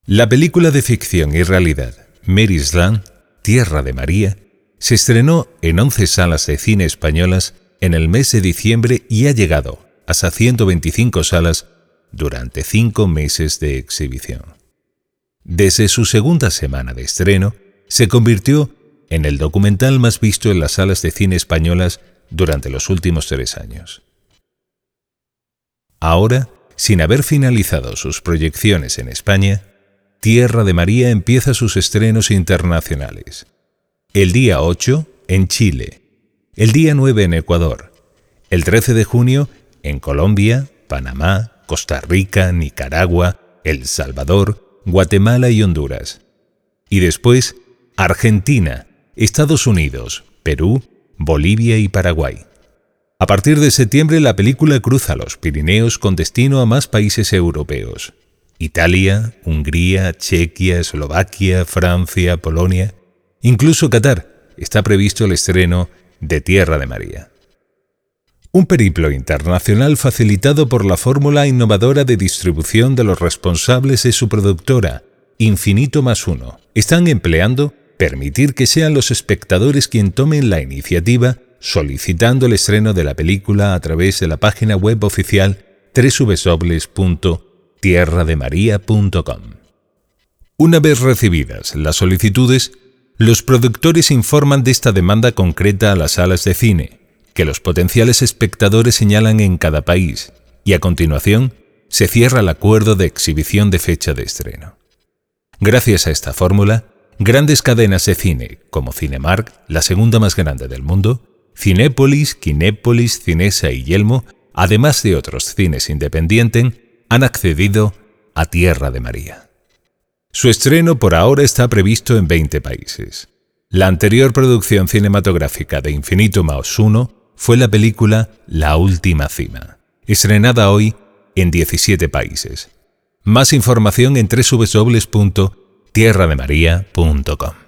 La película de ficción y realidad Mary's Land, Tierra de María, se estrenó en 11 salas de cine españolas en el mes de diciembre y ha llegado hasta 125 salas durante 5 meses de exhibición. Desde su segunda semana de estreno, se convirtió en el documental más visto en las salas de cine españolas durante los últimos 3 años. Ahora, sin haber finalizado sus proyecciones en España, Tierra de María empieza sus estrenos internacionales. El día 8 en Chile, el día 9 en Ecuador, el 13 de junio en Colombia, Panamá, Costa Rica, Nicaragua, El Salvador, Guatemala y Honduras. Y después, Argentina, Estados Unidos, Perú, Bolivia y Paraguay. A partir de septiembre, la película cruza los Pirineos con destino a más países europeos. Italia, Hungría, Chequia, Eslovaquia, Francia, Polonia. Incluso Qatar está previsto el estreno de Tierra de María. Un periplo internacional facilitado por la fórmula innovadora de distribución de los responsables de su productora, Infinito+1. Están empleando permitir que sean los espectadores quien tomen la iniciativa solicitando el estreno de la película a través de la página web oficial www.tierrademaria.com. Una vez recibidas las solicitudes, los productores informan de esta demanda concreta a las salas de cine, que los potenciales espectadores señalan en cada país, y a continuación se cierra el acuerdo de exhibición de fecha de estreno. Gracias a esta fórmula, grandes cadenas de cine como Cinemark, la segunda más grande del mundo, Cinépolis, Kinépolis, Cinesa y Yelmo, además de otros cines independientes, han accedido a Tierra de María. Su estreno por ahora está previsto en 20 países. La anterior producción cinematográfica de Infinito+1 fue la película La Última Cima, estrenada hoy en 17 países. Más información en www.tierrademaria.com.